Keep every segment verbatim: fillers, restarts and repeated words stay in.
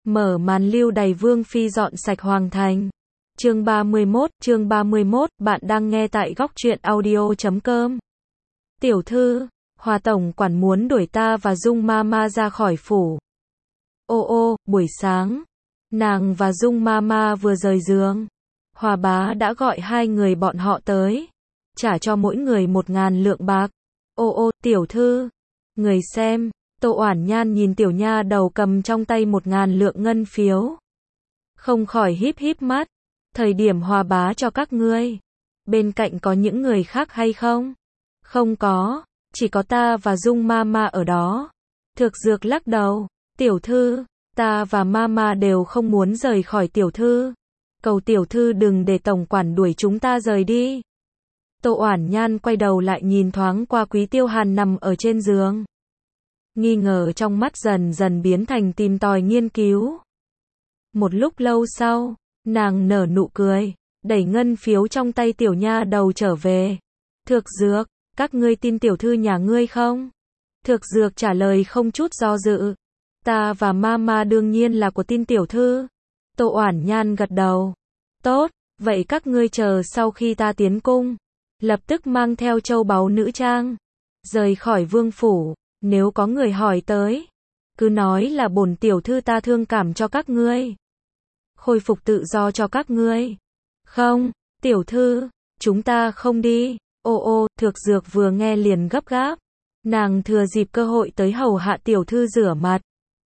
Mở màn lưu đày Vương Phi dọn sạch Hoàng Thành. Chương ba mươi mốt, chương ba mươi mốt, bạn đang nghe tại góc truyện audio chấm com. Tiểu thư, Hòa tổng quản muốn đuổi ta và Dung Mama ra khỏi phủ. Ô ô, buổi sáng, nàng và Dung Mama vừa rời giường. Hòa bá đã gọi hai người bọn họ tới, trả cho mỗi người một ngàn lượng bạc. Ô ô, tiểu thư, người xem. Tô Oản Nhan nhìn tiểu nha đầu cầm trong tay một ngàn lượng ngân phiếu, không khỏi híp híp mắt. Thời điểm Hòa bá cho các ngươi, bên cạnh có những người khác hay không? Không có, chỉ có ta và Dung Mama ở đó. Thực Dược lắc đầu, tiểu thư, ta và Mama đều không muốn rời khỏi tiểu thư. Cầu tiểu thư đừng để tổng quản đuổi chúng ta rời đi. Tô Oản Nhan quay đầu lại nhìn thoáng qua Quý Tiêu Hàn nằm ở trên giường. Nghi ngờ trong mắt dần dần biến thành tìm tòi nghiên cứu. Một lúc lâu sau, nàng nở nụ cười, đẩy ngân phiếu trong tay tiểu nha đầu trở về. Thực Dược, các ngươi tin tiểu thư nhà ngươi không? Thực Dược trả lời không chút do dự. Ta và Mama đương nhiên là của tin tiểu thư. Tô Oản Nhan gật đầu. Tốt, vậy các ngươi chờ sau khi ta tiến cung, lập tức mang theo châu báu nữ trang, rời khỏi vương phủ. Nếu có người hỏi tới, cứ nói là bổn tiểu thư ta thương cảm cho các ngươi, khôi phục tự do cho các ngươi. Không, tiểu thư, chúng ta không đi. Ô ô, Thực Dược vừa nghe liền gấp gáp. Nàng thừa dịp cơ hội tới hầu hạ tiểu thư rửa mặt,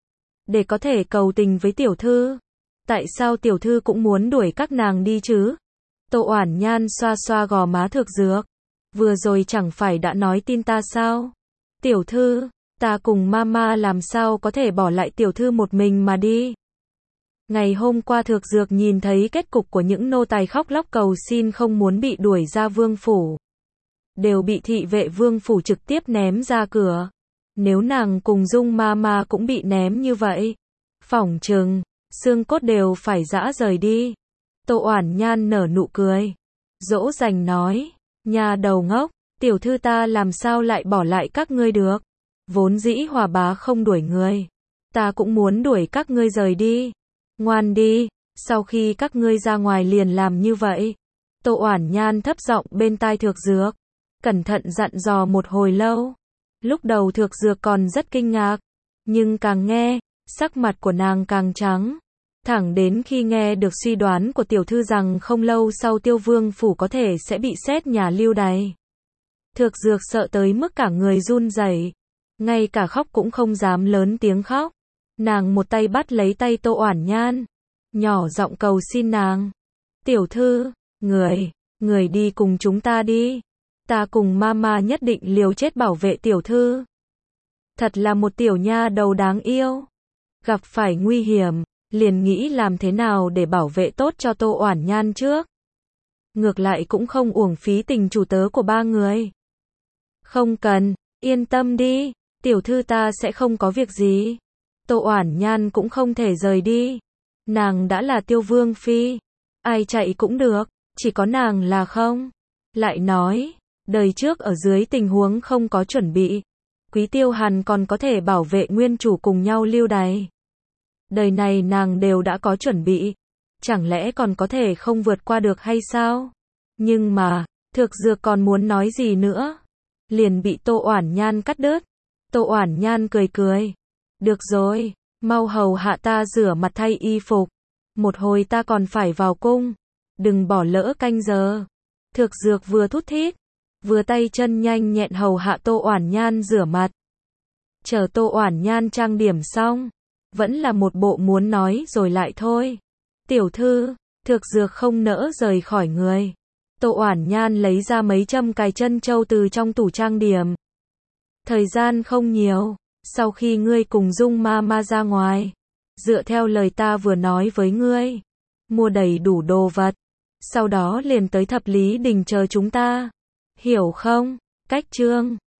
để có thể cầu tình với tiểu thư. Tại sao tiểu thư cũng muốn đuổi các nàng đi chứ? Tô Oản Nhan xoa xoa gò má Thực Dược. Vừa rồi chẳng phải đã nói tin ta sao? Tiểu thư, ta cùng Mama làm sao có thể bỏ lại tiểu thư một mình mà đi. Ngày hôm qua Thực Dược nhìn thấy kết cục của những nô tài khóc lóc cầu xin không muốn bị đuổi ra vương phủ, đều bị thị vệ vương phủ trực tiếp ném ra cửa. Nếu nàng cùng Dung Mama cũng bị ném như vậy, phỏng chừng xương cốt đều phải giã rời đi. Tô Oản Nhan nở nụ cười, dỗ dành nói, nhà đầu ngốc, tiểu thư ta làm sao lại bỏ lại các ngươi được? Vốn dĩ Hòa bá không đuổi ngươi, ta cũng muốn đuổi các ngươi rời đi. Ngoan đi, sau khi các ngươi ra ngoài liền làm như vậy. Tô Oản Nhan thấp giọng bên tai Thực Dược, cẩn thận dặn dò một hồi lâu. Lúc đầu Thực Dược còn rất kinh ngạc, nhưng càng nghe, sắc mặt của nàng càng trắng. Thẳng đến khi nghe được suy đoán của tiểu thư rằng không lâu sau Tiêu Vương phủ có thể sẽ bị xét nhà lưu đày, Thực Dược sợ tới mức cả người run rẩy, ngay cả khóc cũng không dám lớn tiếng khóc. Nàng một tay bắt lấy tay Tô Oản Nhan, nhỏ giọng cầu xin nàng. Tiểu thư, người, người đi cùng chúng ta đi. Ta cùng Mama nhất định liều chết bảo vệ tiểu thư. Thật là một tiểu nha đầu đáng yêu. Gặp phải nguy hiểm, liền nghĩ làm thế nào để bảo vệ tốt cho Tô Oản Nhan trước. Ngược lại cũng không uổng phí tình chủ tớ của ba người. Không cần, yên tâm đi, tiểu thư ta sẽ không có việc gì. Tô Oản Nhan cũng không thể rời đi. Nàng đã là Tiêu Vương phi, ai chạy cũng được, chỉ có nàng là không. Lại nói, đời trước ở dưới tình huống không có chuẩn bị, Quý Tiêu Hàn còn có thể bảo vệ nguyên chủ cùng nhau lưu đày. Đời này nàng đều đã có chuẩn bị, chẳng lẽ còn có thể không vượt qua được hay sao? Nhưng mà, Thực Dược còn muốn nói gì nữa, liền bị Tô Oản Nhan cắt đứt. Tô Oản Nhan cười cười, được rồi, mau hầu hạ ta rửa mặt thay y phục, một hồi ta còn phải vào cung, đừng bỏ lỡ canh giờ. Thực Dược vừa thút thít, vừa tay chân nhanh nhẹn hầu hạ Tô Oản Nhan rửa mặt. Chờ Tô Oản Nhan trang điểm xong, vẫn là một bộ muốn nói rồi lại thôi. Tiểu thư, Thực Dược không nỡ rời khỏi người. Tô Oản Nhan lấy ra mấy châm cài chân châu từ trong tủ trang điểm. Thời gian không nhiều, sau khi ngươi cùng Dung Mama ra ngoài, dựa theo lời ta vừa nói với ngươi, mua đầy đủ đồ vật, sau đó liền tới Thập Lý Đình chờ chúng ta. Hiểu không? Cách chương